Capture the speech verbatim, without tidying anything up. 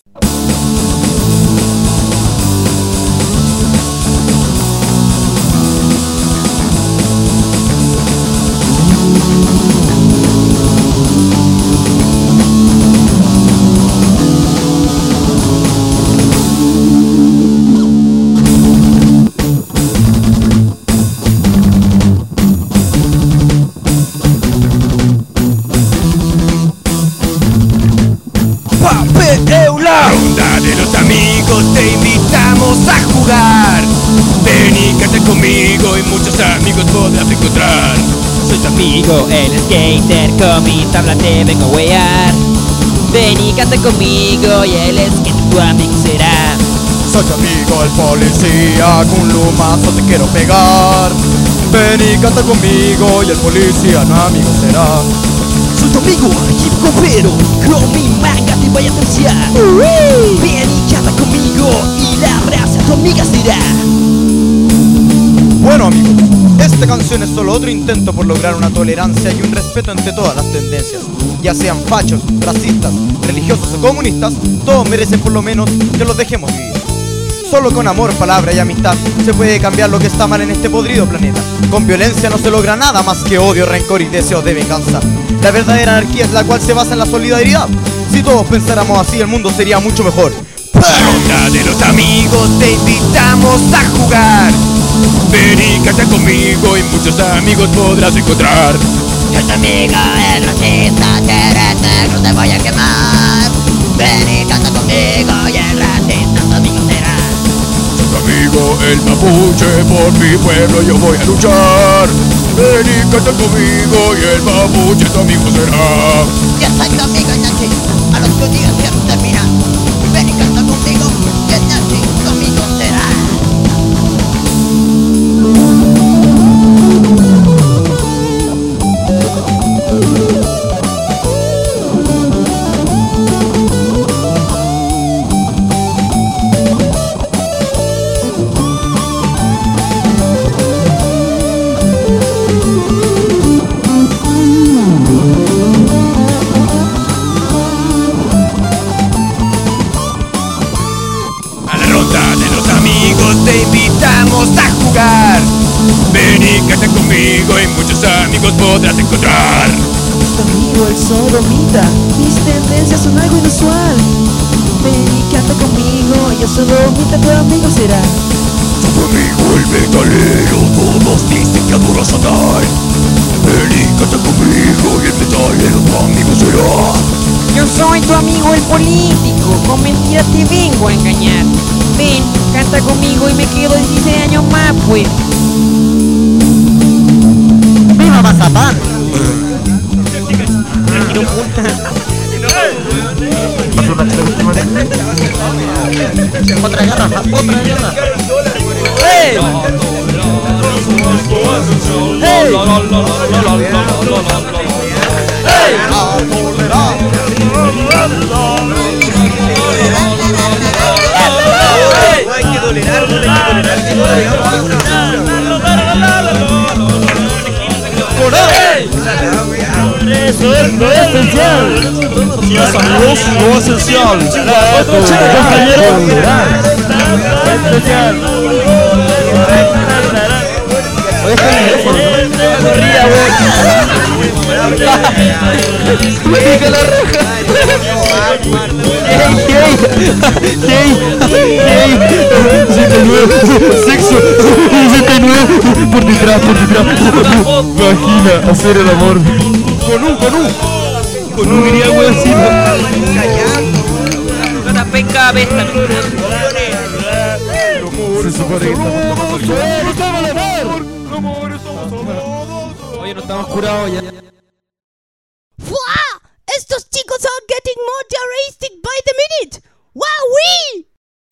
Ronda de los amigos, te invitamos a jugar. Ven y canta conmigo y muchos amigos podrás encontrar. Soy tu amigo, el skater, con mi tabla te vengo a wear. Ven y canta conmigo y el skater tu amigo será. Soy tu amigo el policía, con un lumazo te quiero pegar. Ven y canta conmigo y el policía no amigo será. Soy tu amigo el hip hopero, con mi manga te voy a terciar. Ven y canta conmigo y la raza tu amiga será. Bueno amigos, esta canción es solo otro intento por lograr una tolerancia y un respeto entre todas las tendencias. Ya sean fachos, racistas, religiosos o comunistas, todos merecen por lo menos que los dejemos vivir. Solo con amor, palabra y amistad se puede cambiar lo que está mal en este podrido planeta. Con violencia no se logra nada más que odio, rencor y deseos de venganza. La verdadera anarquía es la cual se basa en la solidaridad. Si todos pensáramos así, el mundo sería mucho mejor. Ronda de los amigos, te invitamos a jugar. Ven y canta conmigo y muchos amigos podrás encontrar. Yo tu amigo el racista, si eres negro te voy a quemar. Ven y canta conmigo y el racista tu amigo será. Tu amigo el mapuche, por mi pueblo yo voy a luchar. Ven y canta conmigo y el mapuche tu amigo será. Yo soy tu amigo el nazi, a los que digas quiero terminar. Ven y canta conmigo y el nazi tu amigo será. Te invitamos a jugar. Ven y canta conmigo y muchos amigos podrás encontrar. Tu amigo el sodomita, mis tendencias son algo inusual. Ven y canta conmigo y el sodomita tu amigo será. Tu amigo el metalero, todos dicen que adora a Satán. Ven y canta conmigo y el metalero tu amigo será. Yo soy tu amigo el político, con mentira te vengo a engañar. Ven, canta conmigo y me quedo dieciséis años más, pues. ¡Viva Mazapán! Otra guerra, otra guerra. ¡Hey! ¡Hey! Hay que tolerar, hay que Eso es lo esencial. Yes, amigos, lo esencial. Compañero. Esencial. Sexo sesenta y nueve por detrás, por detrás. Vagina, hacer el amor. Con un, con un. Con un diría wey así. Una penca besta. Se supone que Oye, no estamos curados ya. ¡Fua! Estos chicos are getting more terroristic by the minute. ¡Wow!